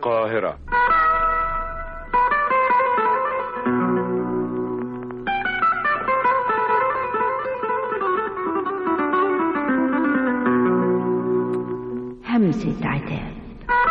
القاهرة. همسة عتاب.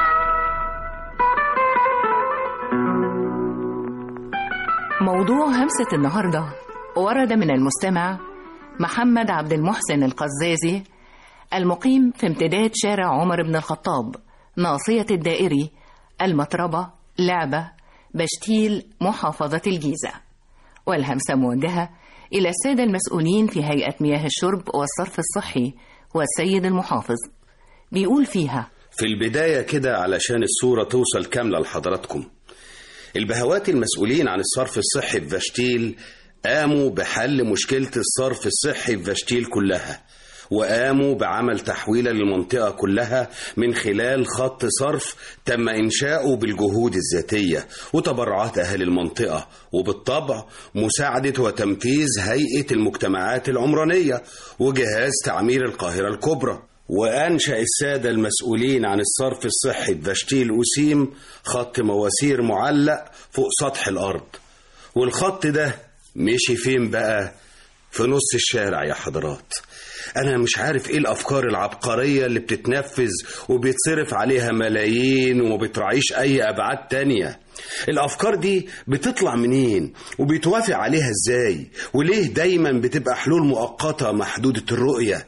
موضوع همسة النهاردة ورد من المستمع محمد عبد المحسن القزازي المقيم في امتداد شارع عمر بن الخطاب، ناصية الدائري، المطربة، لعبة، بشتيل، محافظة الجيزة. والهمسة موجهة إلى السادة المسؤولين في هيئة مياه الشرب والصرف الصحي والسيد المحافظ. بيقول فيها: في البداية كده علشان الصورة توصل كاملة لحضراتكم، البهوات المسؤولين عن الصرف الصحي في فاشتيل قاموا بحل مشكلة الصرف الصحي في فاشتيل كلها، وقاموا بعمل تحويلة للمنطقة كلها من خلال خط صرف تم إنشاؤه بالجهود الذاتية وتبرعات أهل المنطقة، وبالطبع مساعدة وتنفيذ هيئة المجتمعات العمرانية وجهاز تعمير القاهرة الكبرى. وأنشأ السادة المسؤولين عن الصرف الصحي بفاشتيل أسيم خط مواسير معلق فوق سطح الأرض، والخط ده مشي فين بقى؟ في نص الشارع يا حضرات. أنا مش عارف إيه الأفكار العبقرية اللي بتتنفذ وبيتصرف عليها ملايين وما بتراعيش أي أبعاد تانية. الأفكار دي بتطلع منين وبيتوافق عليها إزاي؟ وليه دايما بتبقى حلول مؤقتة محدودة الرؤية؟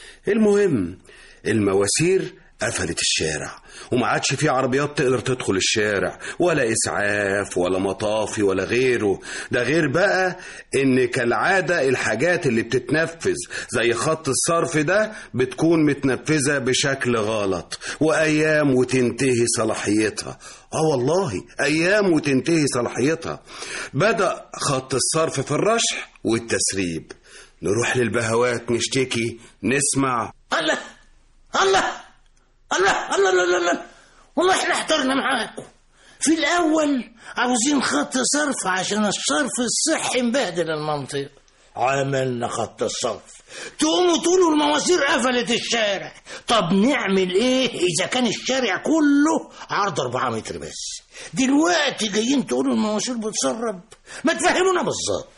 المهم المواسير قفلت الشارع وما عادش فيه عربيات تقدر تدخل الشارع، ولا إسعاف ولا مطافي ولا غيره. ده غير بقى إن كالعادة الحاجات اللي بتتنفذ زي خط الصرف ده بتكون متنفذة بشكل غلط، وأيام وتنتهي صلاحيتها. والله أيام وتنتهي صلاحيتها. بدأ خط الصرف في الرشح والتسريب. نروح للبهوات نشتكي، نسمع الله الله الله الله الله الله، والله احنا احترنا معاكم. في الأول عاوزين خط صرف عشان الصرف الصحي مبهدل المنطقة، عملنا خط الصرف، تقوموا تقولوا المواسير قفلت الشارع. طب نعمل ايه إذا كان الشارع كله عرض 4 متر بس؟ دلوقتي جايين تقولوا المواسير بتسرب؟ ما تفهمونا بالظبط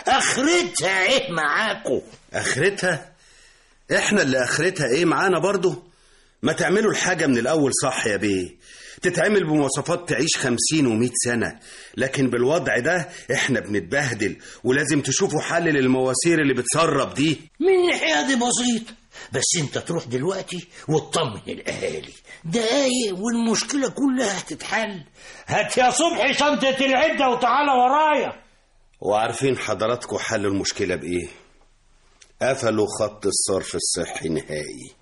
اخرتها ايه معاكم؟ اخرتها؟ احنا اللي اخرتها ايه معانا برضو؟ ما تعملوا الحاجة من الاول صح يا بيه، تتعمل بمواصفات تعيش 50 و100 سنة، لكن بالوضع ده احنا بنتبهدل، ولازم تشوفوا حل للمواسير اللي بتسرب دي. من ناحية دي بسيطة، بس انت تروح دلوقتي وتطمن الاهالي، دقايق والمشكلة كلها هتتحل. هات يا صبحي شنطة العدة وتعالى ورايا. وعارفين حضراتكم حل المشكلة بإيه؟ قفلوا خط الصرف الصحي نهائي.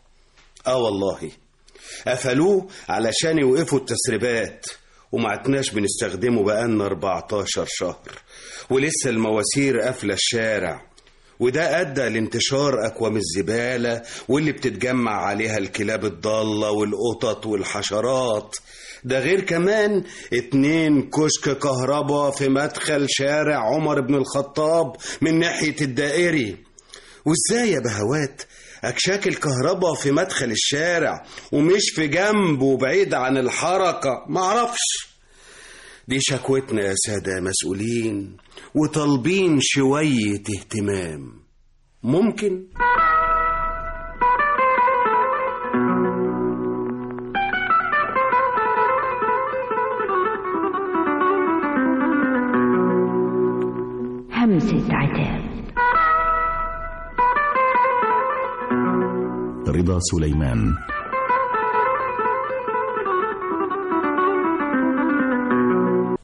والله قفلوه علشان يوقفوا التسريبات، وما عدناش بنستخدمه بقالنا 14 شهر، ولسه المواسير قافلة الشارع، وده أدى لانتشار أكوام الزبالة واللي بتتجمع عليها الكلاب الضالة والقطط والحشرات. ده غير كمان 2 كشك كهرباء في مدخل شارع عمر بن الخطاب من ناحية الدائري. وازاي يا بهوات أكشاك الكهرباء في مدخل الشارع ومش في جنبه بعيد عن الحركة؟ معرفش. دي شكوتنا يا سادة مسؤولين، وطالبين شوية اهتمام. ممكن؟ همسة عتاب. رضا سليمان.